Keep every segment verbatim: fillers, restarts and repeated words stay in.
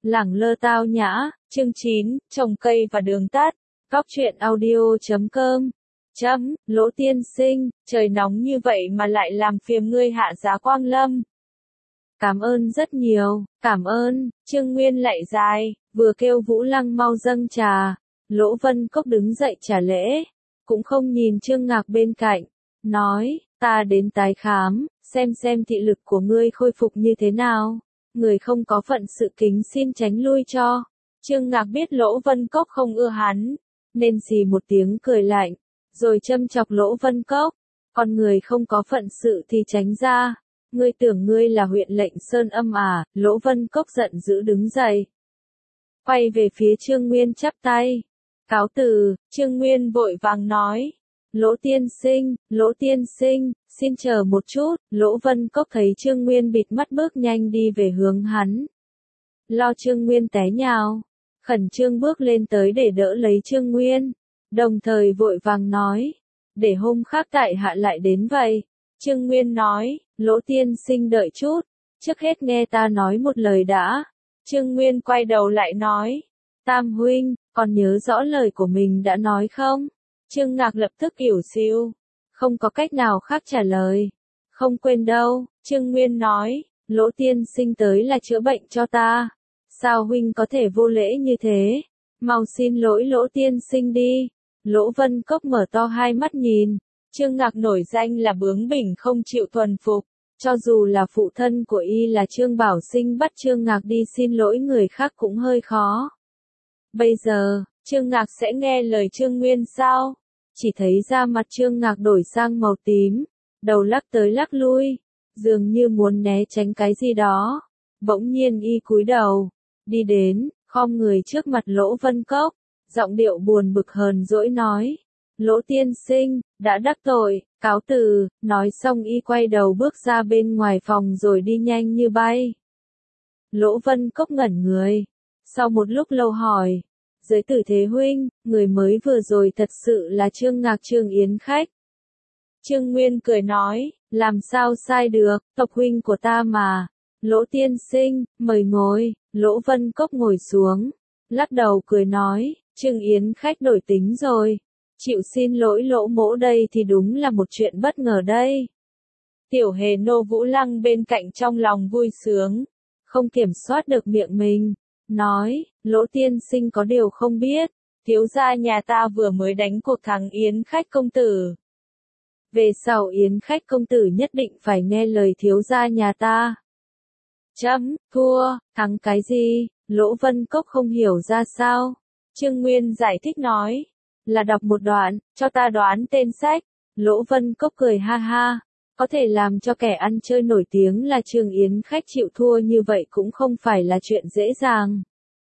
Lẳng lơ tao nhã, chương chín, trồng cây và đường tắt, cóc truyện audio chấm com. Chấm, Lỗ tiên sinh, trời nóng như vậy mà lại làm phiền ngươi hạ giá quang lâm. Cảm ơn rất nhiều, cảm ơn, Trương Nguyên lại dài, vừa kêu Vũ Lăng mau dâng trà. Lỗ Vân Cốc đứng dậy trả lễ, cũng không nhìn Trương Ngạc bên cạnh, nói, ta đến tái khám, xem xem thị lực của ngươi khôi phục như thế nào. Người không có phận sự kính xin tránh lui cho. Trương Ngạc biết Lỗ Vân Cốc không ưa hắn, nên xì một tiếng cười lạnh, rồi châm chọc Lỗ Vân Cốc. Con người không có phận sự thì tránh ra. Ngươi tưởng ngươi là huyện lệnh Sơn Âm à? Lỗ Vân Cốc giận dữ đứng dậy, quay về phía Trương Nguyên chắp tay. Cáo từ. Trương Nguyên vội vàng nói. Lỗ tiên sinh, Lỗ tiên sinh, xin chờ một chút. Lỗ Vân Cốc thấy Trương Nguyên bịt mắt bước nhanh đi về hướng hắn. Lo Trương Nguyên té nhào, khẩn trương bước lên tới để đỡ lấy Trương Nguyên, đồng thời vội vàng nói, để hôm khác tại hạ lại đến vậy. Trương Nguyên nói, Lỗ tiên sinh đợi chút, trước hết nghe ta nói một lời đã. Trương Nguyên quay đầu lại nói, Tam huynh, còn nhớ rõ lời của mình đã nói không? Trương Ngạc lập tức ỉu xìu, không có cách nào khác trả lời. Không quên đâu. Trương Nguyên nói, Lỗ tiên sinh tới là chữa bệnh cho ta. Sao huynh có thể vô lễ như thế? Mau xin lỗi Lỗ tiên sinh đi. Lỗ Vân Cốc mở to hai mắt nhìn. Trương Ngạc nổi danh là bướng bỉnh không chịu thuần phục. Cho dù là phụ thân của y là Trương Bảo Sinh bắt Trương Ngạc đi xin lỗi người khác cũng hơi khó. Bây giờ, Trương Ngạc sẽ nghe lời Trương Nguyên sao? Chỉ thấy da mặt Trương Ngạc đổi sang màu tím, đầu lắc tới lắc lui, dường như muốn né tránh cái gì đó. Bỗng nhiên y cúi đầu, đi đến, khom người trước mặt Lỗ Vân Cốc, giọng điệu buồn bực hờn dỗi nói, Lỗ tiên sinh, đã đắc tội, cáo từ. Nói xong y quay đầu bước ra bên ngoài phòng rồi đi nhanh như bay. Lỗ Vân Cốc ngẩn người, sau một lúc lâu hỏi, Giới tử thế huynh, người mới vừa rồi thật sự là Trương Ngạc Trương Yến khách. Trương Nguyên cười nói, làm sao sai được, tộc huynh của ta mà. Lỗ tiên sinh, mời ngồi. Lỗ Vân Cốc ngồi xuống, lắc đầu cười nói, Trương Yến khách đổi tính rồi. Chịu xin lỗi Lỗ mỗ đây thì đúng là một chuyện bất ngờ đây. Tiểu hề nô Vũ Lăng bên cạnh trong lòng vui sướng, không kiểm soát được miệng mình, nói, Lỗ tiên sinh có điều không biết, thiếu gia nhà ta vừa mới đánh cuộc thắng Yến khách công tử. Về sau Yến khách công tử nhất định phải nghe lời thiếu gia nhà ta. Chấm, thua, thắng cái gì? Lỗ Vân Cốc không hiểu ra sao. Trương Nguyên giải thích nói, là đọc một đoạn, cho ta đoán tên sách. Lỗ Vân Cốc cười ha ha, có thể làm cho kẻ ăn chơi nổi tiếng là Trương Yến khách chịu thua như vậy cũng không phải là chuyện dễ dàng.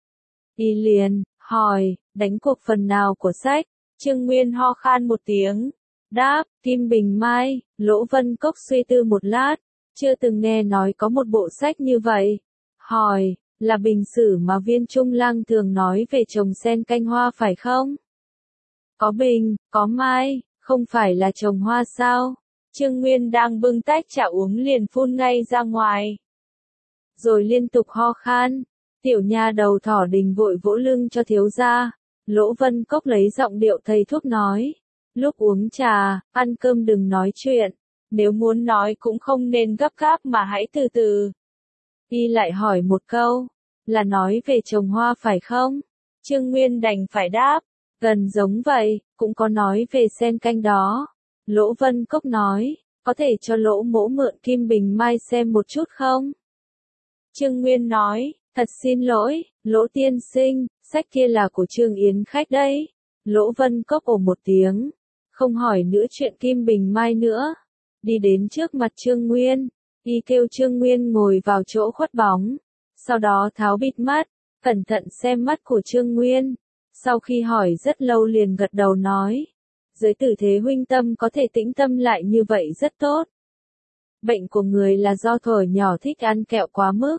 Y liền, hỏi, đánh cuộc phần nào của sách? Trương Nguyên ho khan một tiếng, đáp, Kim Bình Mai. Lỗ Vân Cốc suy tư một lát, chưa từng nghe nói có một bộ sách như vậy. Hỏi, là bình sử mà Viên Trung Lang thường nói về trồng sen canh hoa phải không? Có bình, có mai, không phải là trồng hoa sao? Trương Nguyên đang bưng tách trà uống liền phun ngay ra ngoài. Rồi liên tục ho khan, tiểu nha đầu Thỏ Đình vội vỗ lưng cho thiếu gia. Lỗ Vân Cốc lấy giọng điệu thầy thuốc nói, lúc uống trà, ăn cơm đừng nói chuyện, nếu muốn nói cũng không nên gấp gáp mà hãy từ từ. Y lại hỏi một câu, là nói về trồng hoa phải không? Trương Nguyên đành phải đáp, gần giống vậy, cũng có nói về sen canh đó. Lỗ Vân Cốc nói, có thể cho Lỗ mỗ mượn Kim Bình Mai xem một chút không? Trương Nguyên nói, thật xin lỗi, Lỗ tiên sinh, sách kia là của Trương Yến khách đấy. Lỗ Vân Cốc ồ một tiếng, không hỏi nữa chuyện Kim Bình Mai nữa. Đi đến trước mặt Trương Nguyên, y kêu Trương Nguyên ngồi vào chỗ khuất bóng, sau đó tháo bịt mắt, cẩn thận xem mắt của Trương Nguyên. Sau khi hỏi rất lâu liền gật đầu nói, Giới tử thế huynh tâm có thể tĩnh tâm lại như vậy rất tốt. Bệnh của người là do thuở nhỏ thích ăn kẹo quá mức.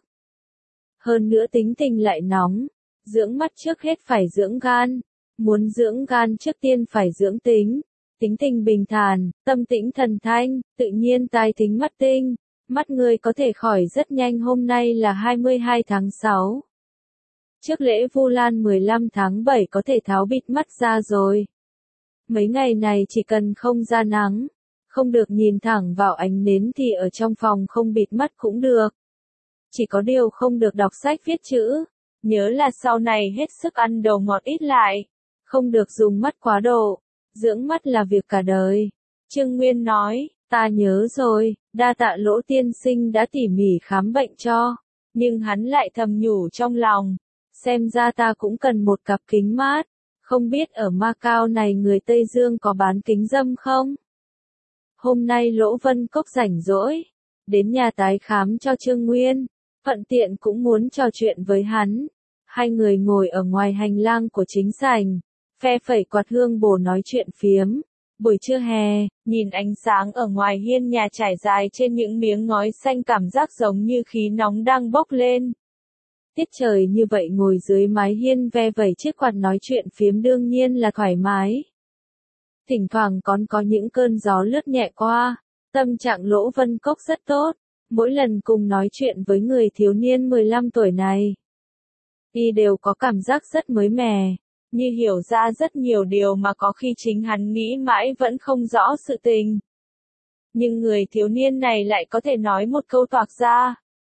Hơn nữa tính tình lại nóng, dưỡng mắt trước hết phải dưỡng gan. Muốn dưỡng gan trước tiên phải dưỡng tính. Tính tình bình thản, tâm tĩnh thần thanh, tự nhiên tai tính mắt tinh. Mắt người có thể khỏi rất nhanh. Hôm nay là hai mươi hai tháng sáu. Trước lễ Vu Lan mười lăm tháng bảy có thể tháo bịt mắt ra rồi. Mấy ngày này chỉ cần không ra nắng, không được nhìn thẳng vào ánh nến thì ở trong phòng không bịt mắt cũng được. Chỉ có điều không được đọc sách viết chữ, nhớ là sau này hết sức ăn đồ ngọt ít lại, không được dùng mắt quá độ, dưỡng mắt là việc cả đời. Trương Nguyên nói, ta nhớ rồi, đa tạ Lỗ tiên sinh đã tỉ mỉ khám bệnh cho, nhưng hắn lại thầm nhủ trong lòng, xem ra ta cũng cần một cặp kính mát, không biết ở Macau này người Tây Dương có bán kính râm không? Hôm nay Lỗ Vân Cốc rảnh rỗi, đến nhà tái khám cho Trương Nguyên, thuận tiện cũng muốn trò chuyện với hắn. Hai người ngồi ở ngoài hành lang của chính sảnh, phe phẩy quạt hương bồ nói chuyện phiếm. Buổi trưa hè, nhìn ánh sáng ở ngoài hiên nhà trải dài trên những miếng ngói xanh cảm giác giống như khí nóng đang bốc lên. Tiết trời như vậy ngồi dưới mái hiên ve vẩy chiếc quạt nói chuyện phiếm đương nhiên là thoải mái. Thỉnh thoảng còn có những cơn gió lướt nhẹ qua, tâm trạng Lỗ Vân Cốc rất tốt, mỗi lần cùng nói chuyện với người thiếu niên mười lăm tuổi này. Y đều có cảm giác rất mới mẻ, như hiểu ra rất nhiều điều mà có khi chính hắn nghĩ mãi vẫn không rõ sự tình. Nhưng người thiếu niên này lại có thể nói một câu toạc ra.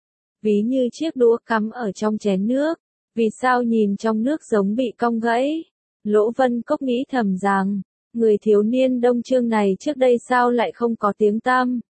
Ví như chiếc đũa cắm ở trong chén nước, vì sao nhìn trong nước giống bị cong gãy. Lỗ Vân Cốc nghĩ thầm rằng, người thiếu niên Đông Trương này trước đây sao lại không có tiếng tăm.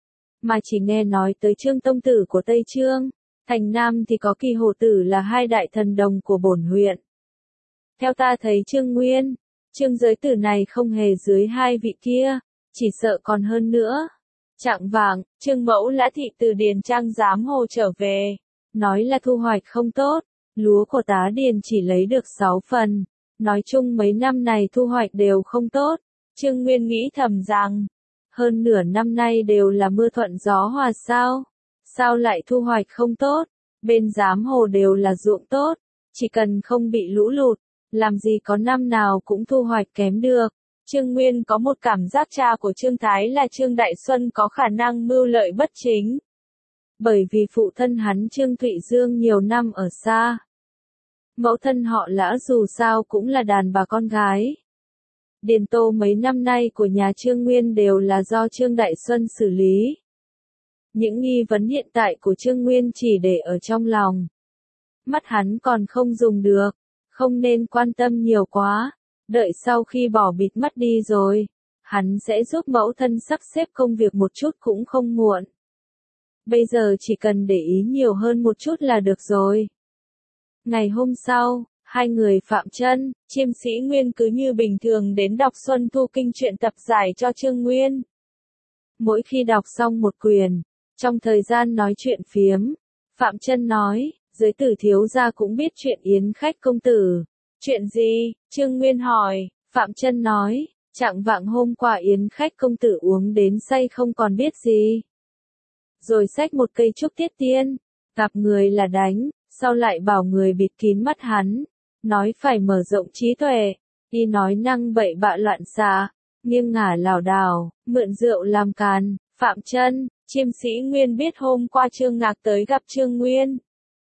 Mà chỉ nghe nói tới Trương Tông Tử của Tây Trương, thành Nam thì có Kỳ Hổ Tử là hai đại thần đồng của bổn huyện. Theo ta thấy Trương Nguyên, Trương Giới Tử này không hề dưới hai vị kia, chỉ sợ còn hơn nữa. Chạng vạng, Trương Mẫu Lã Thị từ Điền Trang Giám Hồ trở về, nói là thu hoạch không tốt, lúa của tá điền chỉ lấy được sáu phần, nói chung mấy năm này thu hoạch đều không tốt. Trương Nguyên nghĩ thầm rằng, hơn nửa năm nay đều là mưa thuận gió hòa sao, sao lại thu hoạch không tốt, bên Giám Hồ đều là ruộng tốt, chỉ cần không bị lũ lụt, làm gì có năm nào cũng thu hoạch kém được. Trương Nguyên có một cảm giác cha của Trương Thái là Trương Đại Xuân có khả năng mưu lợi bất chính. Bởi vì phụ thân hắn Trương Thụy Dương nhiều năm ở xa. Mẫu thân họ Lã dù sao cũng là đàn bà con gái. Điền tô mấy năm nay của nhà Trương Nguyên đều là do Trương Đại Xuân xử lý. Những nghi vấn hiện tại của Trương Nguyên chỉ để ở trong lòng. Mắt hắn còn không dùng được, không nên quan tâm nhiều quá. Đợi sau khi bỏ bịt mắt đi rồi, hắn sẽ giúp mẫu thân sắp xếp công việc một chút cũng không muộn. Bây giờ chỉ cần để ý nhiều hơn một chút là được rồi. Ngày hôm sau, hai người Phạm Chân, Chiêm Sĩ Nguyên cứ như bình thường đến đọc Xuân Thu Kinh truyện tập giải cho Trương Nguyên. Mỗi khi đọc xong một quyển, trong thời gian nói chuyện phiếm, Phạm Chân nói, Giới Tử thiếu gia cũng biết chuyện Yến Khách công tử. Chuyện gì? Trương Nguyên hỏi. Phạm Chân nói, chạng vạng hôm qua Yến Khách công tử uống đến say không còn biết gì. Rồi xách một cây trúc tiết tiên, gặp người là đánh, sau lại bảo người bịt kín mắt hắn, nói phải mở rộng trí tuệ, y nói năng bậy bạ loạn xạ, nghiêng ngả lảo đảo, mượn rượu làm càn. Phạm Chân, Chiêm Sĩ Nguyên biết hôm qua Trương Ngạc tới gặp Trương Nguyên.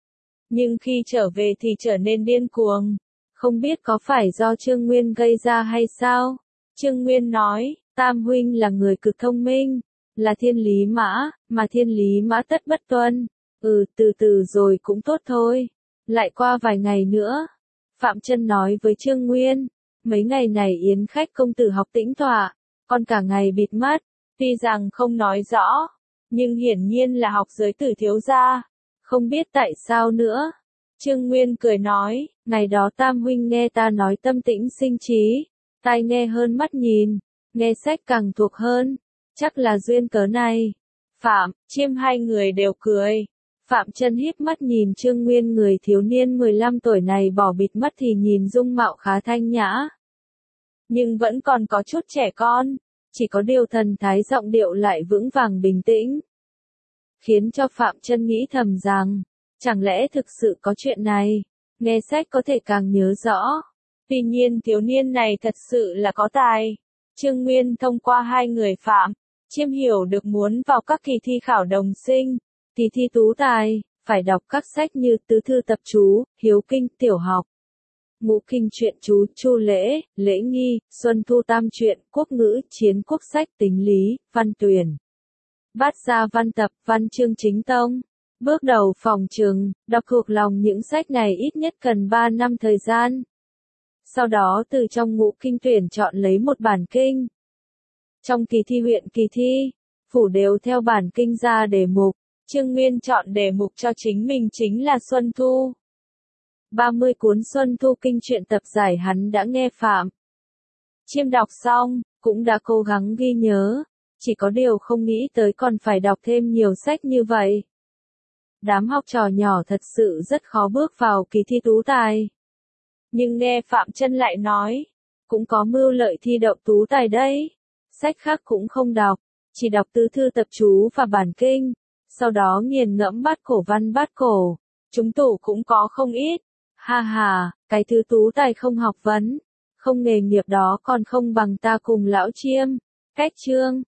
Nhưng khi trở về thì trở nên điên cuồng. Không biết có phải do Trương Nguyên gây ra hay sao? Trương Nguyên nói, Tam huynh là người cực thông minh, là thiên lý mã, mà thiên lý mã tất bất tuân. Ừ, từ từ rồi cũng tốt thôi. Lại qua vài ngày nữa. Phạm Chân nói với Trương Nguyên, mấy ngày này Yến Khách công tử học tĩnh tọa, còn cả ngày bịt mắt, tuy rằng không nói rõ, nhưng hiển nhiên là học Giới Tử thiếu gia, không biết tại sao nữa. Trương Nguyên cười nói, ngày đó Tam huynh nghe ta nói tâm tĩnh sinh trí, tai nghe hơn mắt nhìn, nghe sách càng thuộc hơn, chắc là duyên cớ này. Phạm, Chiêm hai người đều cười. Phạm Chân híp mắt nhìn Trương Nguyên, người thiếu niên mười lăm tuổi này bỏ bịt mắt thì nhìn dung mạo khá thanh nhã. Nhưng vẫn còn có chút trẻ con, chỉ có điều thần thái giọng điệu lại vững vàng bình tĩnh. Khiến cho Phạm Chân nghĩ thầm rằng, chẳng lẽ thực sự có chuyện này, nghe sách có thể càng nhớ rõ. Tuy nhiên thiếu niên này thật sự là có tài. Trương Nguyên thông qua hai người Phạm, Chiêm hiểu được muốn vào các kỳ thi khảo đồng sinh, kỳ thi tú tài, phải đọc các sách như Tứ thư tập chú, Hiếu kinh, Tiểu học, Ngũ kinh truyện chú, Chu lễ, Lễ nghi, Xuân thu tam truyện, Quốc ngữ, Chiến quốc sách, Tính lý, Văn tuyển, Bát gia văn tập, Văn chương chính tông. Bước đầu phòng trừng, đọc thuộc lòng những sách này ít nhất cần ba năm thời gian. Sau đó từ trong ngũ kinh tuyển chọn lấy một bản kinh. Trong kỳ thi huyện kỳ thi, phủ đều theo bản kinh ra đề mục. Trương Nguyên chọn đề mục cho chính mình chính là Xuân Thu. ba mươi cuốn Xuân Thu kinh truyện tập giải hắn đã nghe Phạm Chiêm đọc xong, cũng đã cố gắng ghi nhớ, chỉ có điều không nghĩ tới còn phải đọc thêm nhiều sách như vậy. Đám học trò nhỏ thật sự rất khó bước vào kỳ thi tú tài. Nhưng nghe Phạm Chân lại nói, cũng có mưu lợi thi đậu tú tài đấy. Sách khác cũng không đọc, chỉ đọc tứ thư tập chú và bản kinh, sau đó nghiền ngẫm bát cổ văn bát cổ, chúng tủ cũng có không ít. Ha ha, cái thứ tú tài không học vấn, không nghề nghiệp đó còn không bằng ta cùng lão Chiêm. Cách chương